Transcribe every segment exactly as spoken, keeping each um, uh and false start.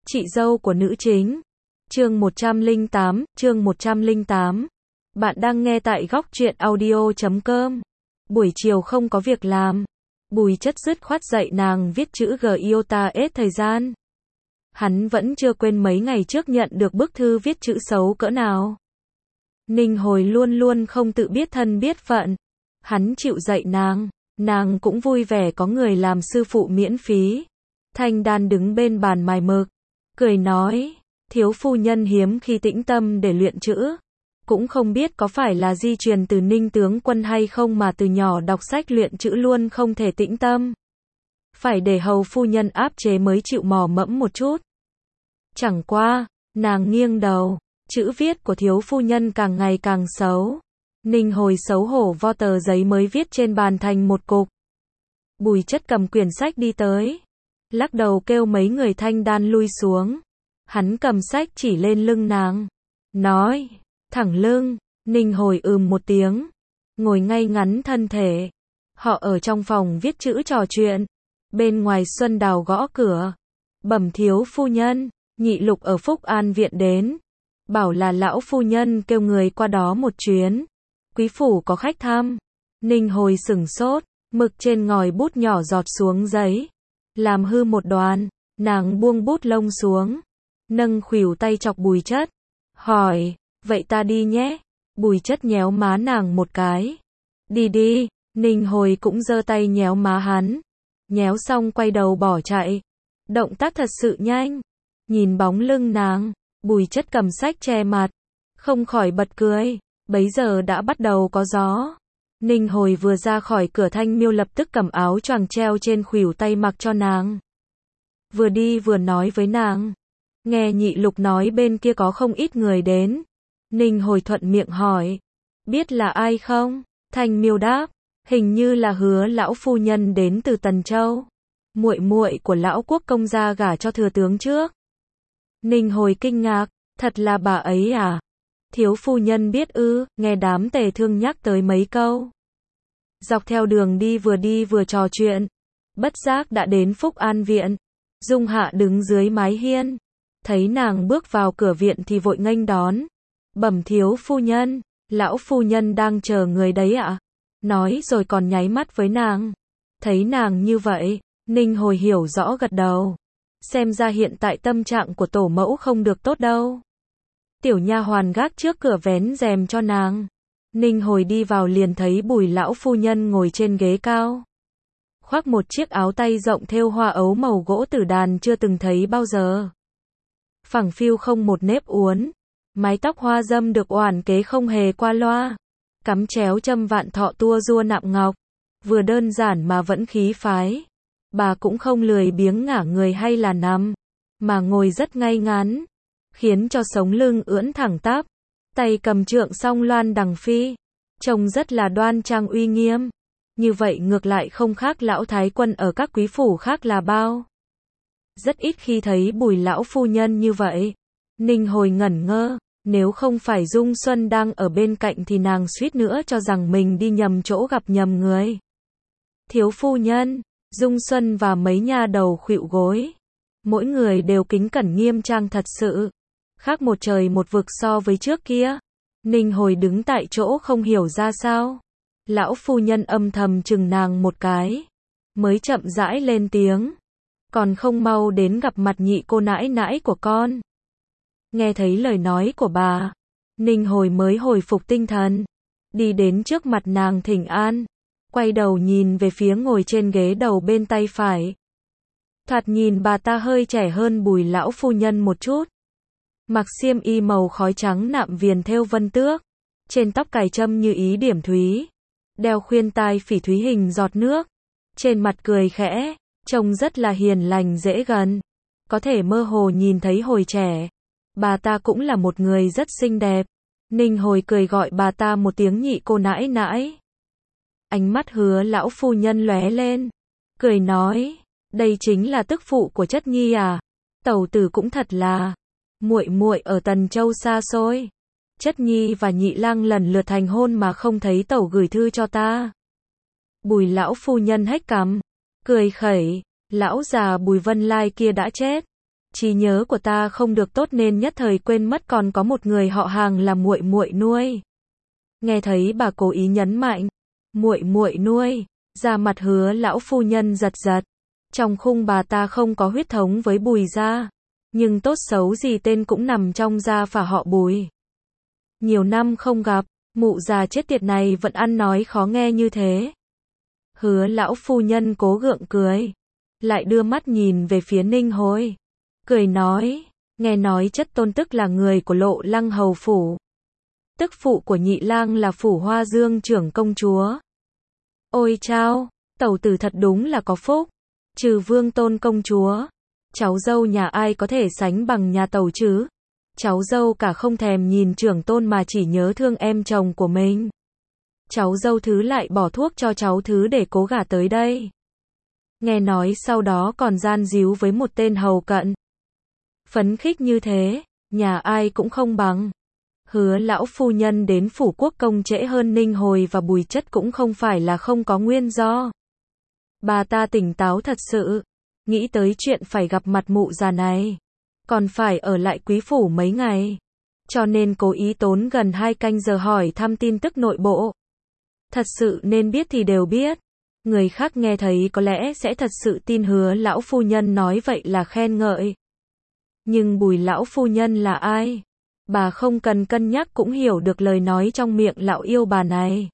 Chị dâu của nữ chính. Chương một trăm lẻ tám, chương một trăm lẻ tám. Bạn đang nghe tại góc truyện audio chấm com. Buổi chiều không có việc làm. Bùi Chất dứt khoát dạy nàng viết chữ G I O T A hết thời gian. Hắn vẫn chưa quên mấy ngày trước nhận được bức thư viết chữ xấu cỡ nào. Ninh Hồi luôn luôn không tự biết thân biết phận. Hắn chịu dạy nàng, nàng cũng vui vẻ có người làm sư phụ miễn phí. Thanh Đan đứng bên bàn mài mực, cười nói, thiếu phu nhân hiếm khi tĩnh tâm để luyện chữ. Cũng không biết có phải là di truyền từ Ninh tướng quân hay không mà từ nhỏ đọc sách luyện chữ luôn không thể tĩnh tâm. Phải để hầu phu nhân áp chế mới chịu mò mẫm một chút. Chẳng qua, nàng nghiêng đầu, chữ viết của thiếu phu nhân càng ngày càng xấu. Ninh Hồi xấu hổ vo tờ giấy mới viết trên bàn thành một cục. Bùi Chất cầm quyển sách đi tới, lắc đầu kêu mấy người Thanh Đan lui xuống. Hắn cầm sách chỉ lên lưng nàng, nói, thẳng lưng. Ninh Hồi ừm một tiếng, ngồi ngay ngắn thân thể. Họ ở trong phòng viết chữ trò chuyện. Bên ngoài Xuân Đào gõ cửa, bẩm thiếu phu nhân, Nhị Lục ở Phúc An viện đến, bảo là lão phu nhân kêu người qua đó một chuyến. Quý phủ có khách thăm. Ninh Hồi sửng sốt, mực trên ngòi bút nhỏ giọt xuống giấy, làm hư một đoạn. Nàng buông bút lông xuống, nâng khuỷu tay chọc Bùi Chất, hỏi, vậy ta đi nhé. Bùi Chất nhéo má nàng một cái, đi đi. Ninh Hồi cũng giơ tay nhéo má hắn, nhéo xong quay đầu bỏ chạy, động tác thật sự nhanh. Nhìn bóng lưng nàng, Bùi Chất cầm sách che mặt, không khỏi bật cười. Bấy giờ đã bắt đầu có gió. Ninh Hồi vừa ra khỏi cửa, Thanh Miêu lập tức cầm áo choàng treo trên khuỷu tay mặc cho nàng. Vừa đi vừa nói với nàng, nghe Nhị Lục nói bên kia có không ít người đến. Ninh Hồi thuận miệng hỏi, biết là ai không? Thanh Miêu đáp, hình như là Hứa lão phu nhân đến từ Tần Châu, muội muội của lão quốc công gia gả cho thừa tướng trước. Ninh Hồi kinh ngạc, thật là bà ấy à? Thiếu phu nhân biết ư? Nghe đám tề thương nhắc tới mấy câu. Dọc theo đường đi vừa đi vừa trò chuyện, bất giác đã đến Phúc An viện. Dung Hạ đứng dưới mái hiên, thấy nàng bước vào cửa viện thì vội nghênh đón. Bẩm thiếu phu nhân, lão phu nhân đang chờ người đấy ạ. Nói rồi còn nháy mắt với nàng. Thấy nàng như vậy, Ninh Hồi hiểu rõ gật đầu. Xem ra hiện tại tâm trạng của tổ mẫu không được tốt đâu. Tiểu nha hoàn gác trước cửa vén rèm cho nàng. Ninh Hồi đi vào liền thấy Bùi lão phu nhân ngồi trên ghế cao, khoác một chiếc áo tay rộng thêu hoa ấu màu gỗ tử đàn chưa từng thấy bao giờ. Phẳng phiu không một nếp uốn, mái tóc hoa dâm được oản kế không hề qua loa, cắm chéo châm vạn thọ tua rua nạm ngọc, vừa đơn giản mà vẫn khí phái. Bà cũng không lười biếng ngả người hay là nằm, mà ngồi rất ngay ngắn, khiến cho sống lưng ưỡn thẳng tắp, tay cầm trượng song loan đằng phi, trông rất là đoan trang uy nghiêm. Như vậy ngược lại không khác lão thái quân ở các quý phủ khác là bao. Rất ít khi thấy Bùi lão phu nhân như vậy. Ninh Hồi ngẩn ngơ, nếu không phải Dung Xuân đang ở bên cạnh thì nàng suýt nữa cho rằng mình đi nhầm chỗ gặp nhầm người. Thiếu phu nhân, Dung Xuân và mấy nha đầu khuỵu gối, mỗi người đều kính cẩn nghiêm trang thật sự, khác một trời một vực so với trước kia. Ninh Hồi đứng tại chỗ không hiểu ra sao. Lão phu nhân âm thầm chừng nàng một cái, mới chậm rãi lên tiếng, còn không mau đến gặp mặt nhị cô nãi nãi của con. Nghe thấy lời nói của bà, Ninh Hồi mới hồi phục tinh thần, đi đến trước mặt nàng thỉnh an, quay đầu nhìn về phía ngồi trên ghế đầu bên tay phải. Thoạt nhìn bà ta hơi trẻ hơn Bùi lão phu nhân một chút. Mặc xiêm y màu khói trắng nạm viền thêu vân tước, trên tóc cài trâm như ý điểm thúy, đeo khuyên tai phỉ thúy hình giọt nước, trên mặt cười khẽ, trông rất là hiền lành dễ gần, có thể mơ hồ nhìn thấy hồi trẻ. Bà ta cũng là một người rất xinh đẹp. Ninh Hồi cười gọi bà ta một tiếng nhị cô nãi nãi. Ánh mắt Hứa lão phu nhân lóe lên, cười nói, đây chính là tức phụ của Chất nhi à? Tẩu tử cũng thật là, muội muội ở Tần Châu xa xôi, Chất nhi và nhị lang lần lượt thành hôn mà không thấy tẩu gửi thư cho ta. Bùi lão phu nhân hếch cằm, cười khẩy, lão già Bùi Vân Lai kia đã chết, Trí nhớ của ta không được tốt nên nhất thời quên mất còn có một người họ hàng là muội muội nuôi. Nghe thấy bà cố ý nhấn mạnh, muội muội nuôi, da mặt Hứa lão phu nhân giật giật. Trong khung bà ta không có huyết thống với Bùi gia, nhưng tốt xấu gì tên cũng nằm trong gia phả họ Bùi. Nhiều năm không gặp, mụ già chết tiệt này vẫn ăn nói khó nghe như thế. Hứa lão phu nhân cố gượng cười, lại đưa mắt nhìn về phía Ninh Hối, cười nói, nghe nói chất tôn tức là người của Lộ Lăng hầu phủ. Tức phụ của nhị lang là phủ Hoa Dương trưởng công chúa. Ôi chao, tẩu tử thật đúng là có phúc. Trừ Vương Tôn công chúa, cháu dâu nhà ai có thể sánh bằng nhà tẩu chứ? Cháu dâu cả không thèm nhìn trưởng tôn mà chỉ nhớ thương em chồng của mình. Cháu dâu thứ lại bỏ thuốc cho cháu thứ để cố gả tới đây. Nghe nói sau đó còn gian díu với một tên hầu cận. Phấn khích như thế, nhà ai cũng không bằng. Hứa lão phu nhân đến phủ quốc công trễ hơn Ninh Hồi và Bùi Chất cũng không phải là không có nguyên do. Bà ta tỉnh táo thật sự, nghĩ tới chuyện phải gặp mặt mụ già này, còn phải ở lại quý phủ mấy ngày, cho nên cố ý tốn gần hai canh giờ hỏi thăm tin tức nội bộ. Thật sự nên biết thì đều biết, người khác nghe thấy có lẽ sẽ thật sự tin Hứa lão phu nhân nói vậy là khen ngợi. Nhưng Bùi lão phu nhân là ai? Bà không cần cân nhắc cũng hiểu được lời nói trong miệng lão yêu bà này.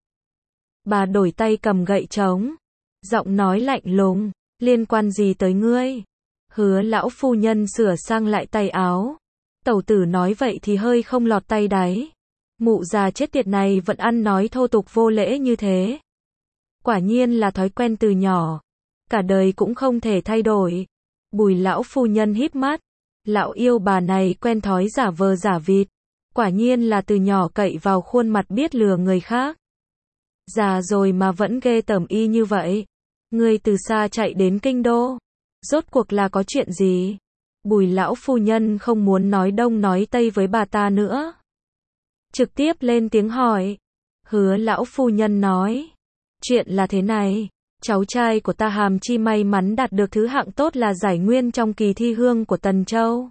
Bà đổi tay cầm gậy trống, giọng nói lạnh lùng, liên quan gì tới ngươi? Hứa lão phu nhân sửa sang lại tay áo. Tẩu tử nói vậy thì hơi không lọt tay đáy. Mụ già chết tiệt này vẫn ăn nói thô tục vô lễ như thế. Quả nhiên là thói quen từ nhỏ, cả đời cũng không thể thay đổi. Bùi lão phu nhân híp mắt. Lão yêu bà này quen thói giả vờ giả vịt. Quả nhiên là từ nhỏ cậy vào khuôn mặt biết lừa người khác. Già rồi mà vẫn ghê tởm y như vậy. Ngươi từ xa chạy đến kinh đô, rốt cuộc là có chuyện gì? Bùi lão phu nhân không muốn nói đông nói tây với bà ta nữa, trực tiếp lên tiếng hỏi. Hứa lão phu nhân nói, chuyện là thế này, cháu trai của ta Hàm Chi may mắn đạt được thứ hạng tốt là giải nguyên trong kỳ thi hương của Tần Châu.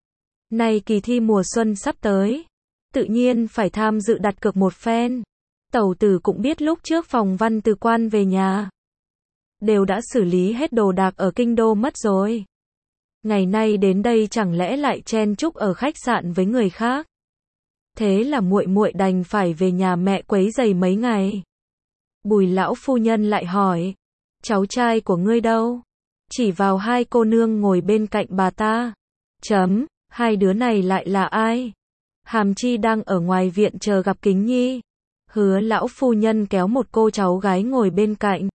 Nay kỳ thi mùa xuân sắp tới, tự nhiên phải tham dự đặt cược một phen. Tẩu tử cũng biết lúc trước Phòng Văn từ quan về nhà, đều đã xử lý hết đồ đạc ở kinh đô mất rồi. Ngày nay đến đây chẳng lẽ lại chen chúc ở khách sạn với người khác. Thế là muội muội đành phải về nhà mẹ quấy rầy mấy ngày. Bùi lão phu nhân lại hỏi, cháu trai của ngươi đâu? Chỉ vào hai cô nương ngồi bên cạnh bà ta. Chấm, hai đứa này lại là ai? Hàm Chi đang ở ngoài viện chờ gặp Kính Nhi. Hứa lão phu nhân kéo một cô cháu gái ngồi bên cạnh.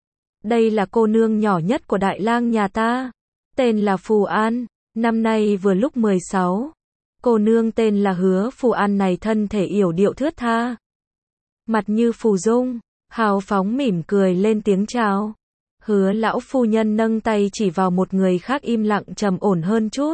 Đây là cô nương nhỏ nhất của đại lang nhà ta, tên là Phù An, năm nay vừa lúc mười sáu. Cô nương tên là Hứa Phù An này thân thể yểu điệu thướt tha, mặt như phù dung, hào phóng mỉm cười lên tiếng chào. Hứa lão phu nhân nâng tay chỉ vào một người khác im lặng trầm ổn hơn chút.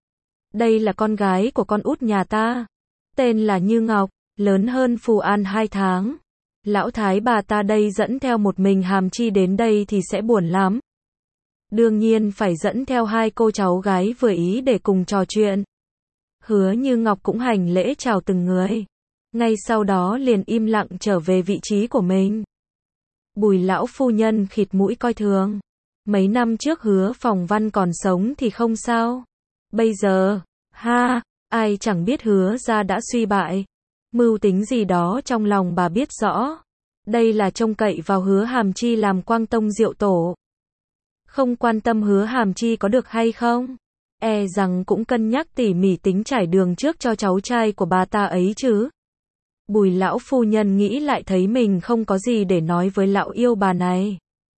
Đây là con gái của con út nhà ta, tên là Như Ngọc, lớn hơn Phù An hai tháng. Lão thái bà ta đây dẫn theo một mình Hàm Chi đến đây thì sẽ buồn lắm. Đương nhiên phải dẫn theo hai cô cháu gái vừa ý để cùng trò chuyện. Hứa Như Ngọc cũng hành lễ chào từng người, ngay sau đó liền im lặng trở về vị trí của mình. Bùi lão phu nhân khịt mũi coi thường. Mấy năm trước Hứa Phòng Văn còn sống thì không sao. Bây giờ, ha, ai chẳng biết Hứa gia đã suy bại. Mưu tính gì đó trong lòng bà biết rõ. Đây là trông cậy vào Hứa Hàm Chi làm Quang Tông Diệu Tổ. Không quan tâm Hứa Hàm Chi có được hay không, e rằng cũng cân nhắc tỉ mỉ tính trải đường trước cho cháu trai của bà ta ấy chứ. Bùi lão phu nhân nghĩ lại thấy mình không có gì để nói với lão yêu bà này.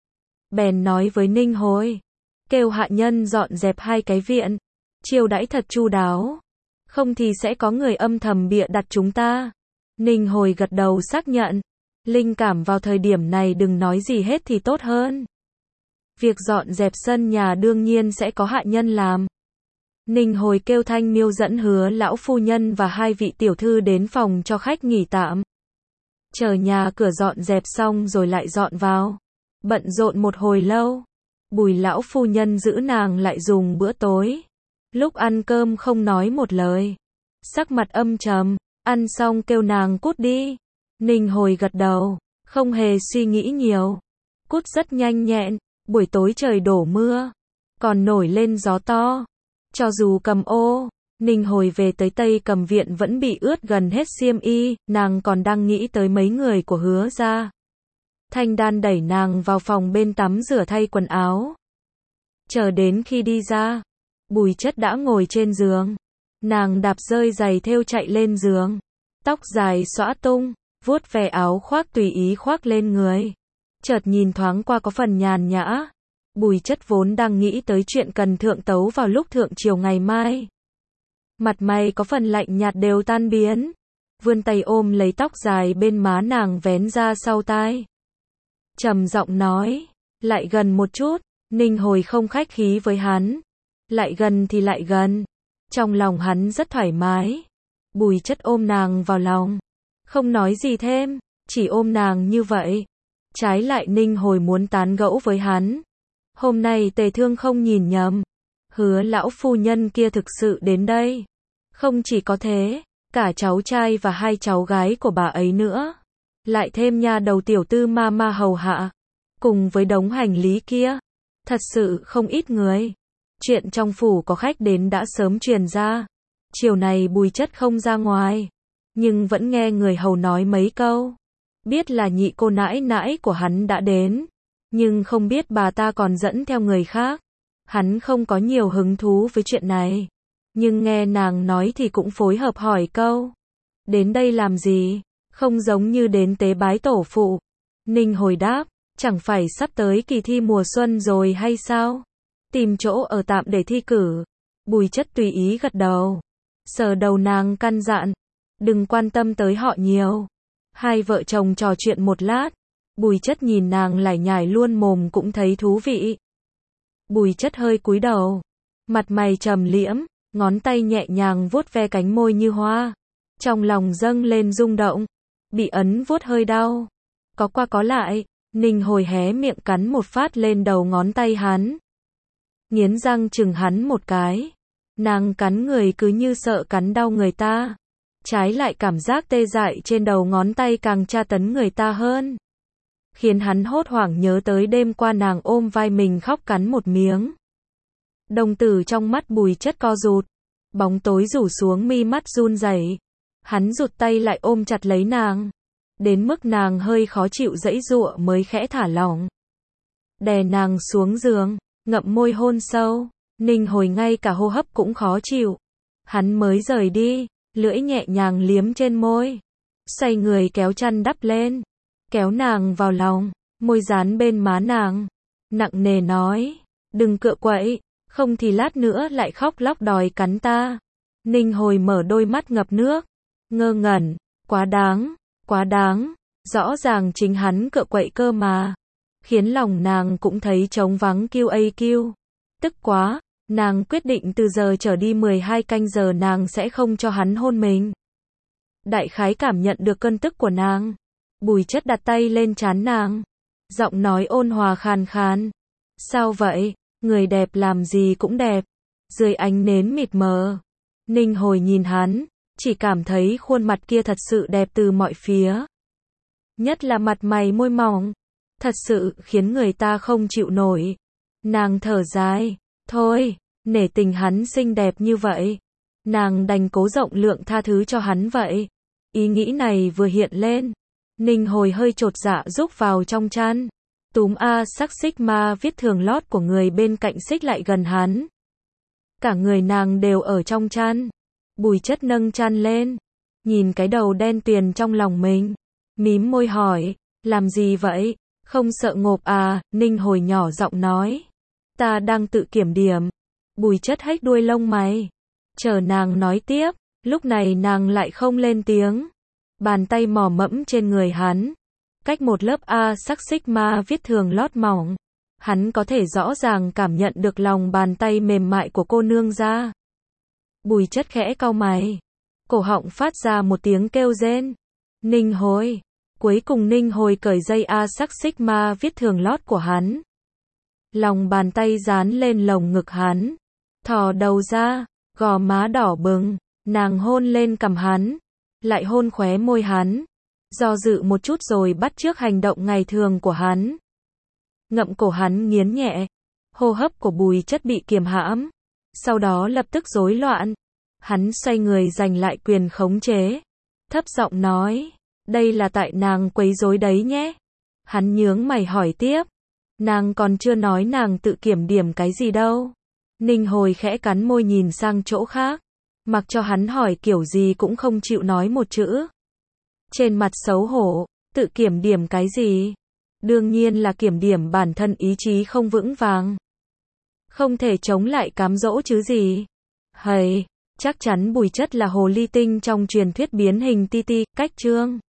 Bèn nói với Ninh Hối, kêu hạ nhân dọn dẹp hai cái viện, chiêu đãi thật chu đáo. Không thì sẽ có người âm thầm bịa đặt chúng ta. Ninh Hồi gật đầu xác nhận. Linh cảm vào thời điểm này đừng nói gì hết thì tốt hơn. Việc dọn dẹp sân nhà đương nhiên sẽ có hạ nhân làm. Ninh Hồi kêu Thanh Miêu dẫn Hứa lão phu nhân và hai vị tiểu thư đến phòng cho khách nghỉ tạm. Chờ nhà cửa dọn dẹp xong rồi lại dọn vào. Bận rộn một hồi lâu, Bùi lão phu nhân giữ nàng lại dùng bữa tối. Lúc ăn cơm không nói một lời. Sắc mặt âm trầm, ăn xong kêu nàng cút đi. Ninh Hồi gật đầu, không hề suy nghĩ nhiều. Cút rất nhanh nhẹn, buổi tối trời đổ mưa, còn nổi lên gió to. Cho dù cầm ô, Ninh Hồi về tới Tây Cầm Viện vẫn bị ướt gần hết xiêm y, nàng còn đang nghĩ tới mấy người của Hứa gia. Thanh Đan đẩy nàng vào phòng bên tắm rửa thay quần áo. Chờ đến khi đi ra, Bùi Chất đã ngồi trên giường. Nàng đạp rơi giày thêu chạy lên giường. Tóc dài xõa tung, vuốt ve áo khoác tùy ý khoác lên người. Chợt nhìn thoáng qua có phần nhàn nhã. Bùi Chất vốn đang nghĩ tới chuyện cần thượng tấu vào lúc thượng triều ngày mai. Mặt mày có phần lạnh nhạt đều tan biến. Vươn tay ôm lấy tóc dài bên má nàng vén ra sau tai. Trầm giọng nói, lại gần một chút. Ninh Hồi không khách khí với hắn. Lại gần thì lại gần. Trong lòng hắn rất thoải mái. Bùi Chất ôm nàng vào lòng. Không nói gì thêm, chỉ ôm nàng như vậy. Trái lại Ninh Hồi muốn tán gẫu với hắn. Hôm nay Tề Thương không nhìn nhầm. Hứa lão phu nhân kia thực sự đến đây. Không chỉ có thế, cả cháu trai và hai cháu gái của bà ấy nữa. Lại thêm nha đầu tiểu tư ma ma hầu hạ. Cùng với đống hành lý kia. Thật sự không ít người. Chuyện trong phủ có khách đến đã sớm truyền ra. Chiều này Bùi Chất không ra ngoài. Nhưng vẫn nghe người hầu nói mấy câu. Biết là nhị cô nãi nãi của hắn đã đến. Nhưng không biết bà ta còn dẫn theo người khác. Hắn không có nhiều hứng thú với chuyện này. Nhưng nghe nàng nói thì cũng phối hợp hỏi câu. Đến đây làm gì? Không giống như đến tế bái tổ phụ. Ninh Hồi đáp, chẳng phải sắp tới kỳ thi mùa xuân rồi hay sao? Tìm chỗ ở tạm để thi cử. Bùi Chất tùy ý gật đầu. Sờ đầu nàng căn dặn. Đừng quan tâm tới họ nhiều. Hai vợ chồng trò chuyện một lát. Bùi Chất nhìn nàng lải nhải luôn mồm cũng thấy thú vị. Bùi Chất hơi cúi đầu. Mặt mày trầm liễm. Ngón tay nhẹ nhàng vuốt ve cánh môi như hoa. Trong lòng dâng lên rung động. Bị ấn vuốt hơi đau. Có qua có lại. Ninh Hồi hé miệng cắn một phát lên đầu ngón tay hắn. Nghiến răng chừng hắn một cái. Nàng cắn người cứ như sợ cắn đau người ta. Trái lại cảm giác tê dại trên đầu ngón tay càng tra tấn người ta hơn. Khiến hắn hốt hoảng nhớ tới đêm qua nàng ôm vai mình khóc cắn một miếng. Đồng tử trong mắt Bùi Chất co rụt. Bóng tối rủ xuống mi mắt run rẩy. Hắn rụt tay lại ôm chặt lấy nàng. Đến mức nàng hơi khó chịu giãy giụa mới khẽ thả lỏng. Đè nàng xuống giường, ngậm môi hôn sâu. Ninh Hồi ngay cả hô hấp cũng khó chịu. Hắn mới rời đi, lưỡi nhẹ nhàng liếm trên môi. Xoay người kéo chăn đắp lên. Kéo nàng vào lòng, môi dán bên má nàng. Nặng nề nói, đừng cựa quậy, không thì lát nữa lại khóc lóc đòi cắn ta. Ninh Hồi mở đôi mắt ngập nước. Ngơ ngẩn, quá đáng, quá đáng. Rõ ràng chính hắn cựa quậy cơ mà. Khiến lòng nàng cũng thấy trống vắng kiêu ây kiêu. Tức quá, nàng quyết định từ giờ trở đi mười hai canh giờ nàng sẽ không cho hắn hôn mình. Đại khái cảm nhận được cơn tức của nàng. Bùi Chất đặt tay lên trán nàng. Giọng nói ôn hòa khàn khàn. Sao vậy? Người đẹp làm gì cũng đẹp. Dưới ánh nến mịt mờ. Ninh Hồi nhìn hắn. Chỉ cảm thấy khuôn mặt kia thật sự đẹp từ mọi phía. Nhất là mặt mày môi mỏng. Thật sự khiến người ta không chịu nổi. Nàng thở dài. Thôi, nể tình hắn xinh đẹp như vậy. Nàng đành cố rộng lượng tha thứ cho hắn vậy. Ý nghĩ này vừa hiện lên. Ninh Hồi hơi chột dạ rúc vào trong chăn. Túm A sắc xích ma viết thường lót của người bên cạnh xích lại gần hắn. Cả người nàng đều ở trong chăn. Bùi Chất nâng chăn lên. Nhìn cái đầu đen tuyền trong lòng mình. Mím môi hỏi, làm gì vậy? Không sợ ngộp à? Ninh Hồi nhỏ giọng nói. Ta đang tự kiểm điểm. Bùi Chất hếch đuôi lông mày. Chờ nàng nói tiếp. Lúc này nàng lại không lên tiếng. Bàn tay mò mẫm trên người hắn. Cách một lớp A sắc xích ma viết thường lót mỏng. Hắn có thể rõ ràng cảm nhận được lòng bàn tay mềm mại của cô nương ra. Bùi Chất khẽ cau mày. Cổ họng phát ra một tiếng kêu rên. Ninh Hồi. Cuối cùng Ninh Hồi cởi dây A sắc xích ma viết thường lót của hắn. Lòng bàn tay dán lên lồng ngực hắn. thò đầu ra, gò má đỏ bừng, nàng hôn lên cằm hắn, lại hôn khóe môi hắn, do dự một chút rồi bắt chước hành động ngày thường của hắn. Ngậm cổ hắn nghiến nhẹ, hô hấp của Bùi Chất bị kiềm hãm, sau đó lập tức rối loạn. Hắn xoay người giành lại quyền khống chế, thấp giọng nói, đây là tại nàng quấy rối đấy nhé. Hắn nhướng mày hỏi tiếp, nàng còn chưa nói nàng tự kiểm điểm cái gì đâu. Ninh Hồi khẽ cắn môi nhìn sang chỗ khác, mặc cho hắn hỏi kiểu gì cũng không chịu nói một chữ. Trên mặt xấu hổ, tự kiểm điểm cái gì? Đương nhiên là kiểm điểm bản thân ý chí không vững vàng. Không thể chống lại cám dỗ chứ gì. Hầy, chắc chắn Bùi Chất là hồ ly tinh trong truyền thuyết biến hình ti ti, cách chương.